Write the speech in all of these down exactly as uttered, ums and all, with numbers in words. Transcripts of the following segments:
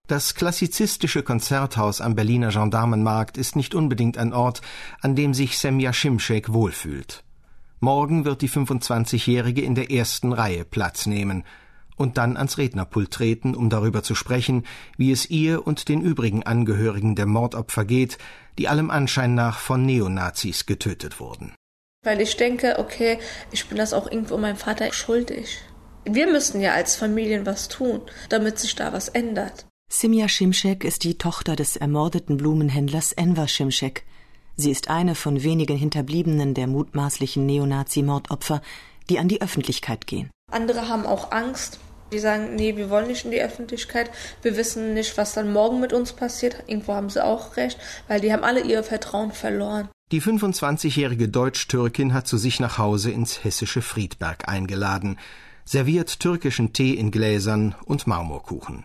Das klassizistische Konzerthaus am Berliner Gendarmenmarkt ist nicht unbedingt ein Ort, an dem sich Semja Şimşek wohlfühlt. Morgen wird die fünfundzwanzigjährige in der ersten Reihe Platz nehmen und dann ans Rednerpult treten, um darüber zu sprechen, wie es ihr und den übrigen Angehörigen der Mordopfer geht, die allem Anschein nach von Neonazis getötet wurden. Weil ich denke, okay, ich bin das auch irgendwo meinem Vater schuldig. Wir müssen ja als Familien was tun, damit sich da was ändert. Semja Şimşek ist die Tochter des ermordeten Blumenhändlers Enver Şimşek. Sie ist eine von wenigen Hinterbliebenen der mutmaßlichen Neonazi-Mordopfer, die an die Öffentlichkeit gehen. Andere haben auch Angst. Die sagen, nee, wir wollen nicht in die Öffentlichkeit. Wir wissen nicht, was dann morgen mit uns passiert. Irgendwo haben sie auch recht, weil die haben alle ihr Vertrauen verloren. Die fünfundzwanzigjährige Deutsch-Türkin hat zu sich nach Hause ins hessische Friedberg eingeladen, serviert türkischen Tee in Gläsern und Marmorkuchen.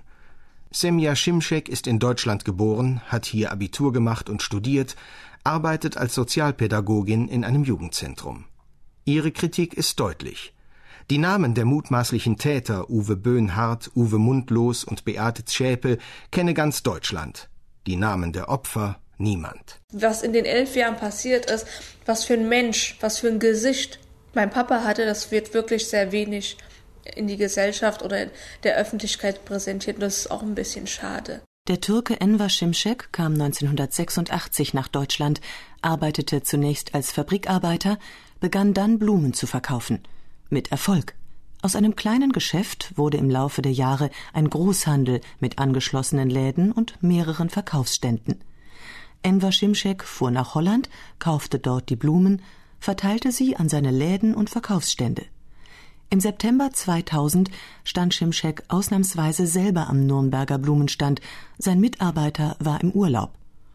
Semja Şimşek ist in Deutschland geboren, hat hier Abitur gemacht und studiert, arbeitet als Sozialpädagogin in einem Jugendzentrum. Ihre Kritik ist deutlich. Die Namen der mutmaßlichen Täter Uwe Böhnhardt, Uwe Mundlos und Beate Zschäpe kenne ganz Deutschland. Die Namen der Opfer niemand. Was in den elf Jahren passiert ist, was für ein Mensch, was für ein Gesicht mein Papa hatte, das wird wirklich sehr wenig in die Gesellschaft oder in der Öffentlichkeit präsentiert. Das ist auch ein bisschen schade. Der Türke Enver Şimşek kam neunzehnhundertsechsundachtzig nach Deutschland, arbeitete zunächst als Fabrikarbeiter, begann dann Blumen zu verkaufen. Mit Erfolg. Aus einem kleinen Geschäft wurde im Laufe der Jahre ein Großhandel mit angeschlossenen Läden und mehreren Verkaufsständen. Enver Şimşek fuhr nach Holland, kaufte dort die Blumen, verteilte sie an seine Läden und Verkaufsstände. Im September zweitausend stand Şimşek ausnahmsweise selber am Nürnberger Blumenstand. Sein Mitarbeiter war im Urlaub.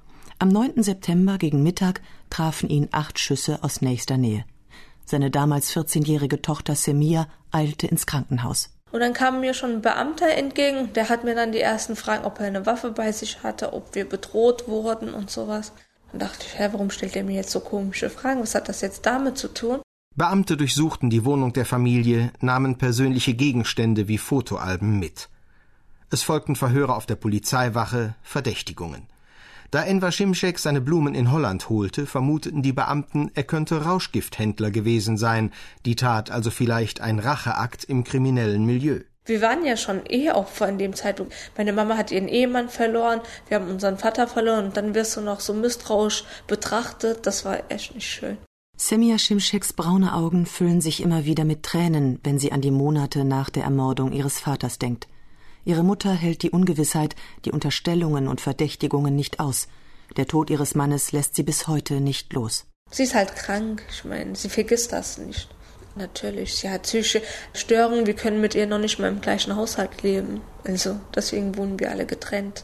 Am neunten September gegen Mittag trafen ihn acht Schüsse aus nächster Nähe. Seine damals vierzehnjährige Tochter Semja eilte ins Krankenhaus. Und dann kam mir schon ein Beamter entgegen, der hat mir dann die ersten Fragen, ob er eine Waffe bei sich hatte, ob wir bedroht wurden und sowas. Dann dachte ich, hä, warum stellt er mir jetzt so komische Fragen? Was hat das jetzt damit zu tun? Beamte durchsuchten die Wohnung der Familie, nahmen persönliche Gegenstände wie Fotoalben mit. Es folgten Verhöre auf der Polizeiwache, Verdächtigungen. Da Enver Şimşek seine Blumen in Holland holte, vermuteten die Beamten, er könnte Rauschgifthändler gewesen sein, die Tat also vielleicht ein Racheakt im kriminellen Milieu. Wir waren ja schon Eheopfer in dem Zeitpunkt. Meine Mama hat ihren Ehemann verloren, wir haben unseren Vater verloren und dann wirst du noch so misstrauisch betrachtet. Das war echt nicht schön. Semja Şimşeks braune Augen füllen sich immer wieder mit Tränen, wenn sie an die Monate nach der Ermordung ihres Vaters denkt. Ihre Mutter hält die Ungewissheit, die Unterstellungen und Verdächtigungen nicht aus. Der Tod ihres Mannes lässt sie bis heute nicht los. Sie ist halt krank, ich meine, sie vergisst das nicht. Natürlich, sie hat psychische Störungen, wir können mit ihr noch nicht mal im gleichen Haushalt leben. Also deswegen wohnen wir alle getrennt.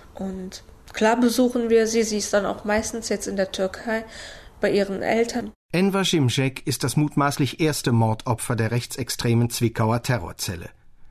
Und klar besuchen wir sie, sie ist dann auch meistens jetzt in der Türkei bei ihren Eltern. Enver Şimşek ist das mutmaßlich erste Mordopfer der rechtsextremen Zwickauer Terrorzelle.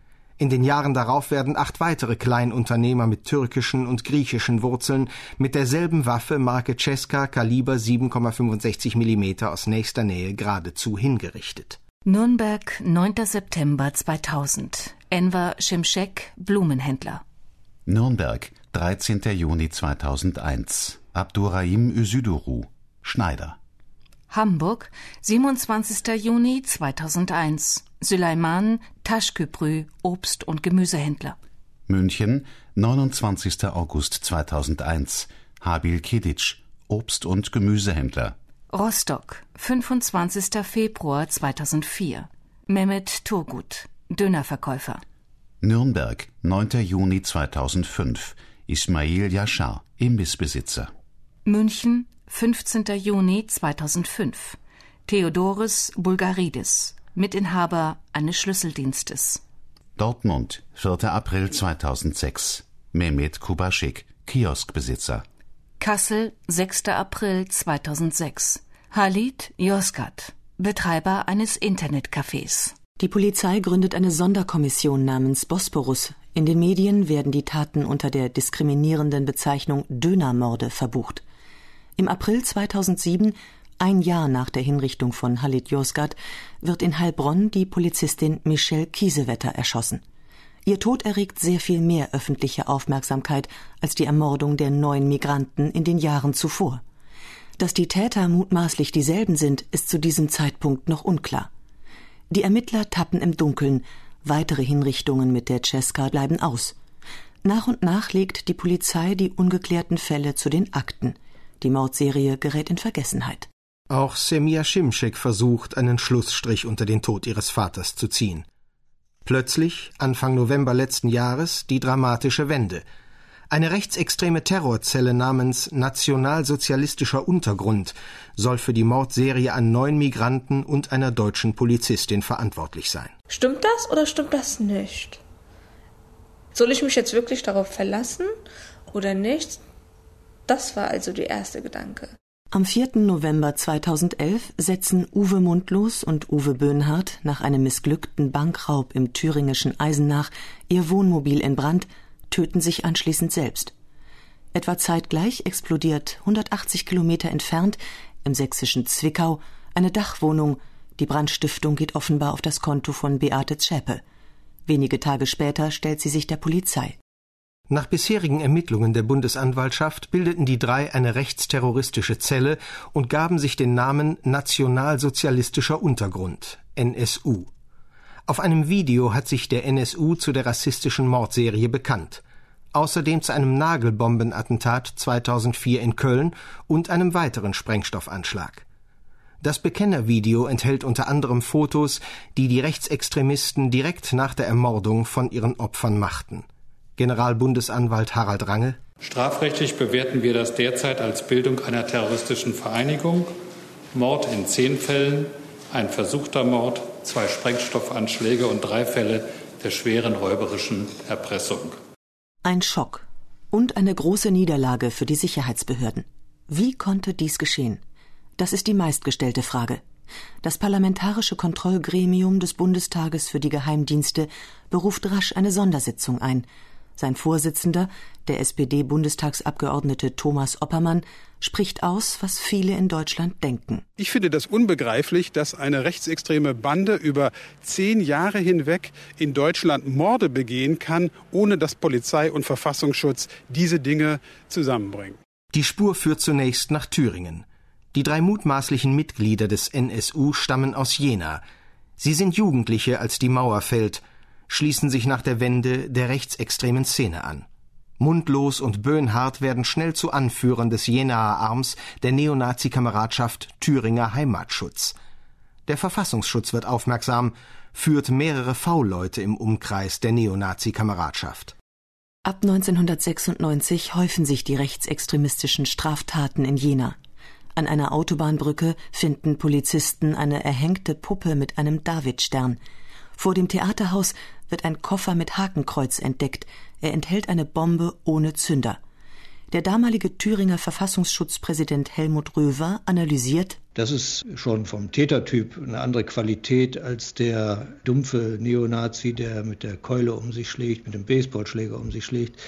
In den Jahren darauf werden acht weitere Kleinunternehmer mit türkischen und griechischen Wurzeln mit derselben Waffe Marke Cesca Kaliber sieben Komma fünfundsechzig Millimeter aus nächster Nähe geradezu hingerichtet. Nürnberg, neunter September zweitausend. Enver Şimşek, Blumenhändler. Nürnberg, dreizehnter Juni zweitausendeins. Abdurrahim Üzüduru, Schneider. Hamburg, siebenundzwanzigster Juni zweitausendeins. Süleyman Taşköprü, Obst- und Gemüsehändler. München, neunundzwanzigster August zweitausendeins. Habil Kedic, Obst- und Gemüsehändler. Rostock, fünfundzwanzigster Februar zweitausendvier. Mehmet Turgut, Dönerverkäufer. Nürnberg, neunter Juni zweitausendfünf. Ismail Yashar, Imbissbesitzer. München, fünfzehnter Juni zweitausendfünf. Theodoros Bulgaridis, Mitinhaber eines Schlüsseldienstes. Dortmund, vierter April zweitausendsechs. Mehmet Kubaschik, Kioskbesitzer. Kassel, sechster April zweitausendsechs. Halit Yozgat, Betreiber eines Internetcafés. Die Polizei gründet eine Sonderkommission namens Bosporus. In den Medien werden die Taten unter der diskriminierenden Bezeichnung Dönermorde verbucht. Im April zweitausendsieben, ein Jahr nach der Hinrichtung von Halit Yozgat, wird in Heilbronn die Polizistin Michelle Kiesewetter erschossen. Ihr Tod erregt sehr viel mehr öffentliche Aufmerksamkeit als die Ermordung der neun Migranten in den Jahren zuvor. Dass die Täter mutmaßlich dieselben sind, ist zu diesem Zeitpunkt noch unklar. Die Ermittler tappen im Dunkeln, weitere Hinrichtungen mit der Cesca bleiben aus. Nach und nach legt die Polizei die ungeklärten Fälle zu den Akten. Die Mordserie gerät in Vergessenheit. Auch Semja Şimşek versucht, einen Schlussstrich unter den Tod ihres Vaters zu ziehen. Plötzlich, Anfang November letzten Jahres, die dramatische Wende. Eine rechtsextreme Terrorzelle namens Nationalsozialistischer Untergrund soll für die Mordserie an neun Migranten und einer deutschen Polizistin verantwortlich sein. Stimmt das oder stimmt das nicht? Soll ich mich jetzt wirklich darauf verlassen oder nicht? Das war also der erste Gedanke. Am vierten November zweitausendelf setzen Uwe Mundlos und Uwe Böhnhardt nach einem missglückten Bankraub im thüringischen Eisenach ihr Wohnmobil in Brand, töten sich anschließend selbst. Etwa zeitgleich explodiert hundertachtzig Kilometer entfernt im sächsischen Zwickau eine Dachwohnung. Die Brandstiftung geht offenbar auf das Konto von Beate Zschäpe. Wenige Tage später stellt sie sich der Polizei. Nach bisherigen Ermittlungen der Bundesanwaltschaft bildeten die drei eine rechtsterroristische Zelle und gaben sich den Namen Nationalsozialistischer Untergrund, N S U. Auf einem Video hat sich der N S U zu der rassistischen Mordserie bekannt. Außerdem zu einem Nagelbombenattentat zweitausendvier in Köln und einem weiteren Sprengstoffanschlag. Das Bekennervideo enthält unter anderem Fotos, die die Rechtsextremisten direkt nach der Ermordung von ihren Opfern machten. Generalbundesanwalt Harald Range: Strafrechtlich bewerten wir das derzeit als Bildung einer terroristischen Vereinigung, Mord in zehn Fällen, ein versuchter Mord, zwei Sprengstoffanschläge und drei Fälle der schweren räuberischen Erpressung. Ein Schock und eine große Niederlage für die Sicherheitsbehörden. Wie konnte dies geschehen? Das ist die meistgestellte Frage. Das Parlamentarische Kontrollgremium des Bundestages für die Geheimdienste beruft rasch eine Sondersitzung ein. Sein Vorsitzender, der S P D-Bundestagsabgeordnete Thomas Oppermann, spricht aus, was viele in Deutschland denken. Ich finde das unbegreiflich, dass eine rechtsextreme Bande über zehn Jahre hinweg in Deutschland Morde begehen kann, ohne dass Polizei und Verfassungsschutz diese Dinge zusammenbringen. Die Spur führt zunächst nach Thüringen. Die drei mutmaßlichen Mitglieder des N S U stammen aus Jena. Sie sind Jugendliche, als die Mauer fällt, schließen sich nach der Wende der rechtsextremen Szene an. Mundlos und Böhnhardt werden schnell zu Anführern des Jenaer Arms der Neonazi-Kameradschaft Thüringer Heimatschutz. Der Verfassungsschutz wird aufmerksam, führt mehrere V-Leute im Umkreis der Neonazi-Kameradschaft. Ab neunzehnhundertsechsundneunzig häufen sich die rechtsextremistischen Straftaten in Jena. An einer Autobahnbrücke finden Polizisten eine erhängte Puppe mit einem Davidstern. Vor dem Theaterhaus wird ein Koffer mit Hakenkreuz entdeckt. Er enthält eine Bombe ohne Zünder. Der damalige Thüringer Verfassungsschutzpräsident Helmut Röver analysiert: Das ist schon vom Tätertyp eine andere Qualität als der dumpfe Neonazi, der mit der Keule um sich schlägt, mit dem Baseballschläger um sich schlägt.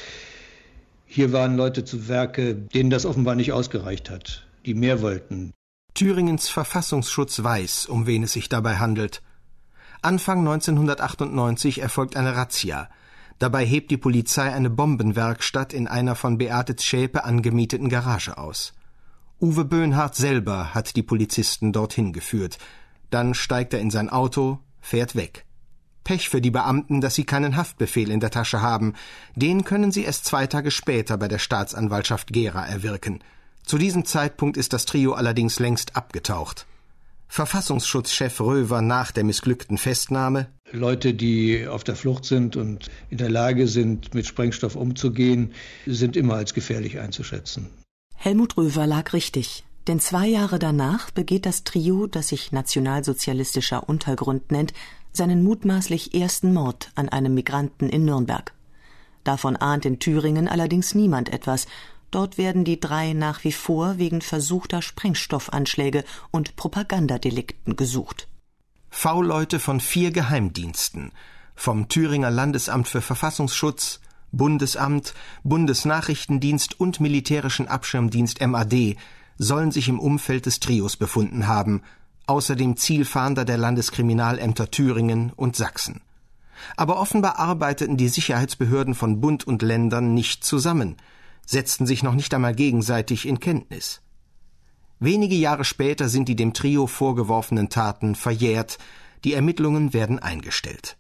Hier waren Leute zu Werke, denen das offenbar nicht ausgereicht hat, die mehr wollten. Thüringens Verfassungsschutz weiß, um wen es sich dabei handelt. Anfang neunzehnhundertachtundneunzig erfolgt eine Razzia. Dabei hebt die Polizei eine Bombenwerkstatt in einer von Beate Zschäpe angemieteten Garage aus. Uwe Böhnhardt selber hat die Polizisten dorthin geführt. Dann steigt er in sein Auto, fährt weg. Pech für die Beamten, dass sie keinen Haftbefehl in der Tasche haben. Den können sie erst zwei Tage später bei der Staatsanwaltschaft Gera erwirken. Zu diesem Zeitpunkt ist das Trio allerdings längst abgetaucht. Verfassungsschutzchef Röver nach der missglückten Festnahme: Leute, die auf der Flucht sind und in der Lage sind, mit Sprengstoff umzugehen, sind immer als gefährlich einzuschätzen. Helmut Röver lag richtig, denn zwei Jahre danach begeht das Trio, das sich Nationalsozialistischer Untergrund nennt, seinen mutmaßlich ersten Mord an einem Migranten in Nürnberg. Davon ahnt in Thüringen allerdings niemand etwas. Dort werden die drei nach wie vor wegen versuchter Sprengstoffanschläge und Propagandadelikten gesucht. V-Leute von vier Geheimdiensten, vom Thüringer Landesamt für Verfassungsschutz, Bundesamt, Bundesnachrichtendienst und Militärischen Abschirmdienst M A D, sollen sich im Umfeld des Trios befunden haben, außerdem Zielfahnder der Landeskriminalämter Thüringen und Sachsen. Aber offenbar arbeiteten die Sicherheitsbehörden von Bund und Ländern nicht zusammen, setzten sich noch nicht einmal gegenseitig in Kenntnis. Wenige Jahre später sind die dem Trio vorgeworfenen Taten verjährt, die Ermittlungen werden eingestellt.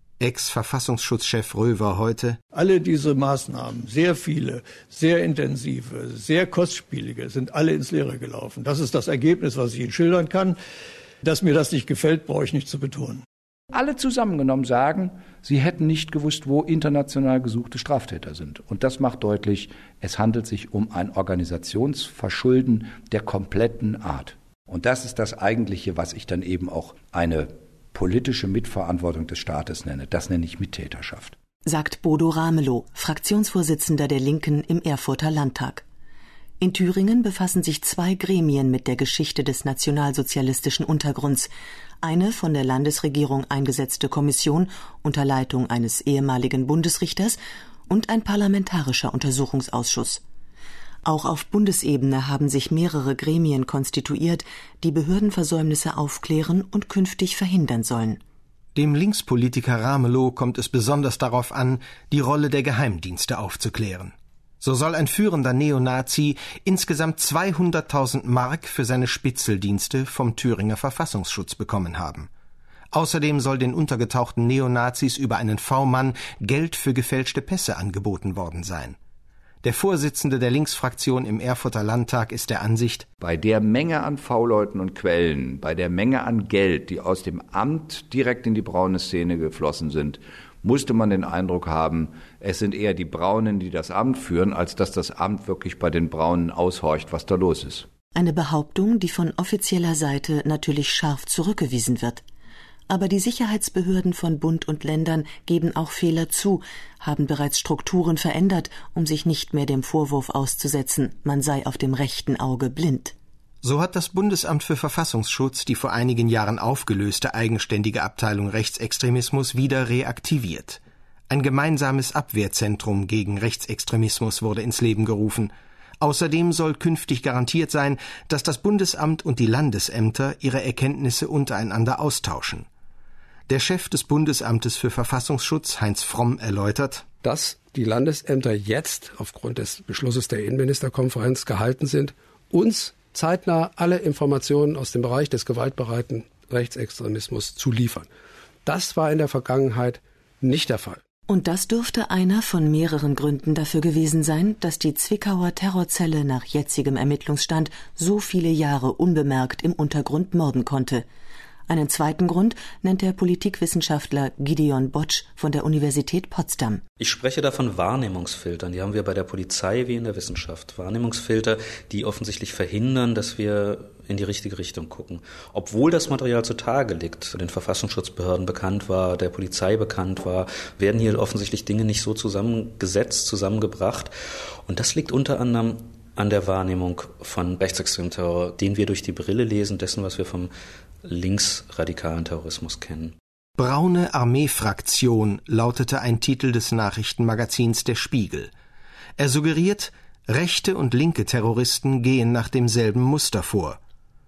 Ex-Verfassungsschutzchef Röver heute: Alle diese Maßnahmen, sehr viele, sehr intensive, sehr kostspielige, sind alle ins Leere gelaufen. Das ist das Ergebnis, was ich Ihnen schildern kann. Dass mir das nicht gefällt, brauche ich nicht zu betonen. Alle zusammengenommen sagen, sie hätten nicht gewusst, wo international gesuchte Straftäter sind. Und das macht deutlich, es handelt sich um ein Organisationsverschulden der kompletten Art. Und das ist das Eigentliche, was ich dann eben auch eine politische Mitverantwortung des Staates nenne. Das nenne ich Mittäterschaft. Sagt Bodo Ramelow, Fraktionsvorsitzender der Linken im Erfurter Landtag. In Thüringen befassen sich zwei Gremien mit der Geschichte des nationalsozialistischen Untergrunds. Eine von der Landesregierung eingesetzte Kommission unter Leitung eines ehemaligen Bundesrichters und ein parlamentarischer Untersuchungsausschuss. Auch auf Bundesebene haben sich mehrere Gremien konstituiert, die Behördenversäumnisse aufklären und künftig verhindern sollen. Dem Linkspolitiker Ramelow kommt es besonders darauf an, die Rolle der Geheimdienste aufzuklären. So soll ein führender Neonazi insgesamt zweihunderttausend Mark für seine Spitzeldienste vom Thüringer Verfassungsschutz bekommen haben. Außerdem soll den untergetauchten Neonazis über einen V-Mann Geld für gefälschte Pässe angeboten worden sein. Der Vorsitzende der Linksfraktion im Erfurter Landtag ist der Ansicht: Bei der Menge an V-Leuten und Quellen, bei der Menge an Geld, die aus dem Amt direkt in die braune Szene geflossen sind, musste man den Eindruck haben, es sind eher die Braunen, die das Amt führen, als dass das Amt wirklich bei den Braunen aushorcht, was da los ist. Eine Behauptung, die von offizieller Seite natürlich scharf zurückgewiesen wird. Aber die Sicherheitsbehörden von Bund und Ländern geben auch Fehler zu, haben bereits Strukturen verändert, um sich nicht mehr dem Vorwurf auszusetzen, man sei auf dem rechten Auge blind. So hat das Bundesamt für Verfassungsschutz die vor einigen Jahren aufgelöste eigenständige Abteilung Rechtsextremismus wieder reaktiviert. Ein gemeinsames Abwehrzentrum gegen Rechtsextremismus wurde ins Leben gerufen. Außerdem soll künftig garantiert sein, dass das Bundesamt und die Landesämter ihre Erkenntnisse untereinander austauschen. Der Chef des Bundesamtes für Verfassungsschutz, Heinz Fromm, erläutert: Dass die Landesämter jetzt aufgrund des Beschlusses der Innenministerkonferenz gehalten sind, uns zeitnah alle Informationen aus dem Bereich des gewaltbereiten Rechtsextremismus zu liefern. Das war in der Vergangenheit nicht der Fall. Und das dürfte einer von mehreren Gründen dafür gewesen sein, dass die Zwickauer Terrorzelle nach jetzigem Ermittlungsstand so viele Jahre unbemerkt im Untergrund morden konnte. Einen zweiten Grund nennt der Politikwissenschaftler Gideon Botsch von der Universität Potsdam. Ich spreche da von Wahrnehmungsfiltern. Die haben wir bei der Polizei wie in der Wissenschaft. Wahrnehmungsfilter, die offensichtlich verhindern, dass wir in die richtige Richtung gucken. Obwohl das Material zutage liegt, den Verfassungsschutzbehörden bekannt war, der Polizei bekannt war, werden hier offensichtlich Dinge nicht so zusammengesetzt, zusammengebracht. Und das liegt unter anderem an der Wahrnehmung von rechtsextremem Terror, den wir durch die Brille lesen, dessen, was wir vom linksradikalen Terrorismus kennen. Braune Armeefraktion lautete ein Titel des Nachrichtenmagazins Der Spiegel. Er suggeriert, rechte und linke Terroristen gehen nach demselben Muster vor.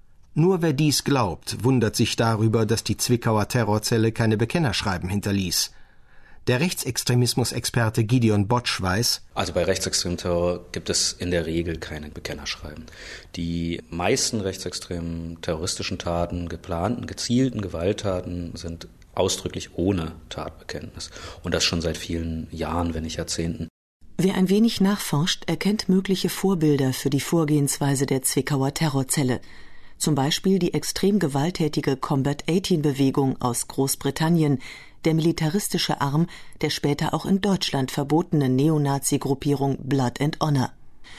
Nur wer dies glaubt, wundert sich darüber, dass die Zwickauer Terrorzelle keine Bekennerschreiben hinterließ. Der Rechtsextremismus-Experte Gideon Botsch weiß: Also bei rechtsextremem Terror gibt es in der Regel keine Bekennerschreiben. Die meisten rechtsextremen terroristischen Taten, geplanten, gezielten Gewalttaten sind ausdrücklich ohne Tatbekenntnis. Und das schon seit vielen Jahren, wenn nicht Jahrzehnten. Wer ein wenig nachforscht, erkennt mögliche Vorbilder für die Vorgehensweise der Zwickauer Terrorzelle. Zum Beispiel die extrem gewalttätige Combat achtzehn-Bewegung aus Großbritannien, der militaristische Arm der später auch in Deutschland verbotenen Neonazi-Gruppierung Blood and Honor.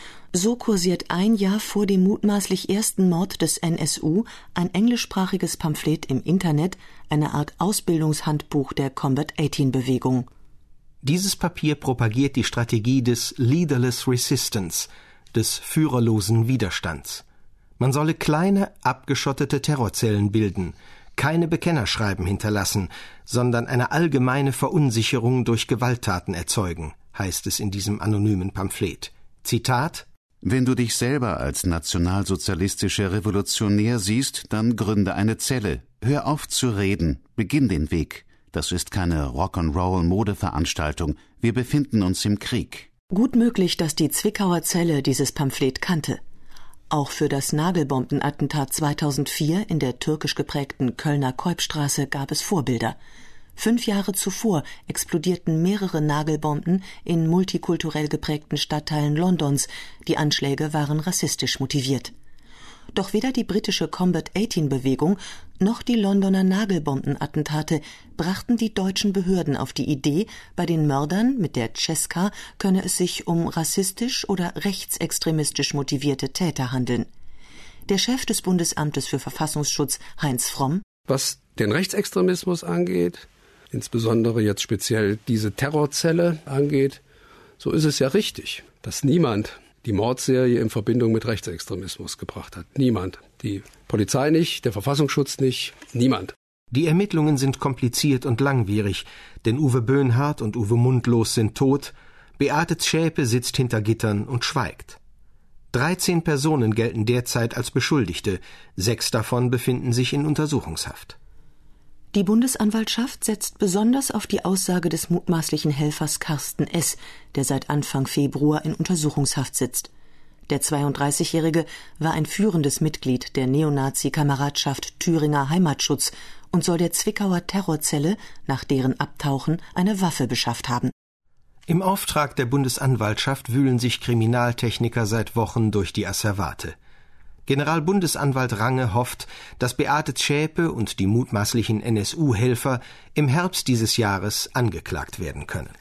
So kursiert ein Jahr vor dem mutmaßlich ersten Mord des N S U ein englischsprachiges Pamphlet im Internet, eine Art Ausbildungshandbuch der Combat achtzehn-Bewegung. Dieses Papier propagiert die Strategie des Leaderless Resistance, des führerlosen Widerstands. Man solle kleine, abgeschottete Terrorzellen bilden, keine Bekennerschreiben hinterlassen, sondern eine allgemeine Verunsicherung durch Gewalttaten erzeugen, heißt es in diesem anonymen Pamphlet. Zitat: Wenn du dich selber als nationalsozialistischer Revolutionär siehst, dann gründe eine Zelle. Hör auf zu reden, beginn den Weg. Das ist keine Rock'n'Roll-Modeveranstaltung. Wir befinden uns im Krieg. Gut möglich, dass die Zwickauer Zelle dieses Pamphlet kannte. Auch für das Nagelbombenattentat zweitausendvier in der türkisch geprägten Kölner Keupstraße gab es Vorbilder. Fünf Jahre zuvor explodierten mehrere Nagelbomben in multikulturell geprägten Stadtteilen Londons. Die Anschläge waren rassistisch motiviert. Doch weder die britische Combat achtzehn-Bewegung noch die Londoner Nagelbombenattentate brachten die deutschen Behörden auf die Idee, bei den Mördern mit der Cesca könne es sich um rassistisch oder rechtsextremistisch motivierte Täter handeln. Der Chef des Bundesamtes für Verfassungsschutz, Heinz Fromm: Was den Rechtsextremismus angeht, insbesondere jetzt speziell diese Terrorzelle angeht, so ist es ja richtig, dass niemand die Mordserie in Verbindung mit Rechtsextremismus gebracht hat. Niemand. Die Polizei nicht, der Verfassungsschutz nicht, niemand. Die Ermittlungen sind kompliziert und langwierig, denn Uwe Böhnhardt und Uwe Mundlos sind tot, Beate Zschäpe sitzt hinter Gittern und schweigt. Dreizehn Personen gelten derzeit als Beschuldigte, sechs davon befinden sich in Untersuchungshaft. Die Bundesanwaltschaft setzt besonders auf die Aussage des mutmaßlichen Helfers Carsten S., der seit Anfang Februar in Untersuchungshaft sitzt. Der zweiunddreißigjährige war ein führendes Mitglied der Neonazi-Kameradschaft Thüringer Heimatschutz und soll der Zwickauer Terrorzelle nach deren Abtauchen eine Waffe beschafft haben. Im Auftrag der Bundesanwaltschaft wühlen sich Kriminaltechniker seit Wochen durch die Asservate. Generalbundesanwalt Range hofft, dass Beate Zschäpe und die mutmaßlichen N S U-Helfer im Herbst dieses Jahres angeklagt werden können.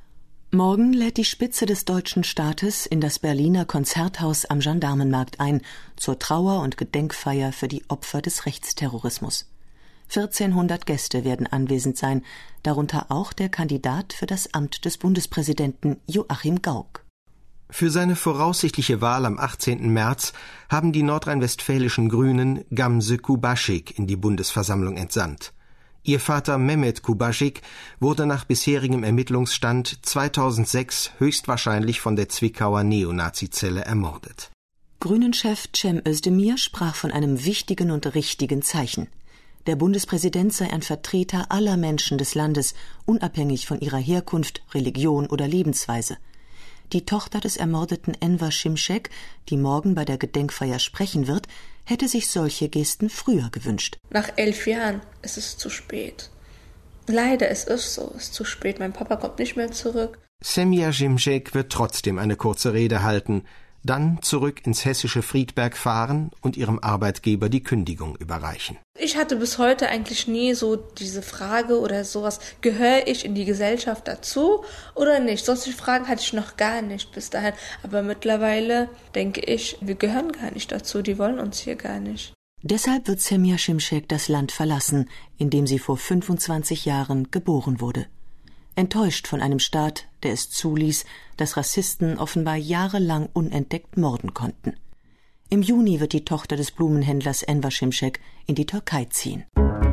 Morgen lädt die Spitze des deutschen Staates in das Berliner Konzerthaus am Gendarmenmarkt ein, zur Trauer- und Gedenkfeier für die Opfer des Rechtsterrorismus. vierzehnhundert Gäste werden anwesend sein, darunter auch der Kandidat für das Amt des Bundespräsidenten Joachim Gauck. Für seine voraussichtliche Wahl am achtzehnten März haben die nordrhein-westfälischen Grünen Gamze Kubaschik in die Bundesversammlung entsandt. Ihr Vater Mehmet Kubaschik wurde nach bisherigem Ermittlungsstand zweitausendsechs höchstwahrscheinlich von der Zwickauer Neonazi-Zelle ermordet. Grünen-Chef Cem Özdemir sprach von einem wichtigen und richtigen Zeichen. Der Bundespräsident sei ein Vertreter aller Menschen des Landes, unabhängig von ihrer Herkunft, Religion oder Lebensweise. Die Tochter des ermordeten Enver Şimşek, die morgen bei der Gedenkfeier sprechen wird, hätte sich solche Gesten früher gewünscht. Nach elf Jahren ist es zu spät. Leider, es ist so, es ist zu spät. Mein Papa kommt nicht mehr zurück. Semja Şimşek wird trotzdem eine kurze Rede halten, dann zurück ins hessische Friedberg fahren und ihrem Arbeitgeber die Kündigung überreichen. Ich hatte bis heute eigentlich nie so diese Frage oder sowas, gehöre ich in die Gesellschaft dazu oder nicht? Solche Fragen hatte ich noch gar nicht bis dahin. Aber mittlerweile denke ich, wir gehören gar nicht dazu, die wollen uns hier gar nicht. Deshalb wird Semja Şimşek das Land verlassen, in dem sie vor fünfundzwanzig Jahren geboren wurde. Enttäuscht von einem Staat, der es zuließ, dass Rassisten offenbar jahrelang unentdeckt morden konnten. Im Juni wird die Tochter des Blumenhändlers Enver Şimşek in die Türkei ziehen.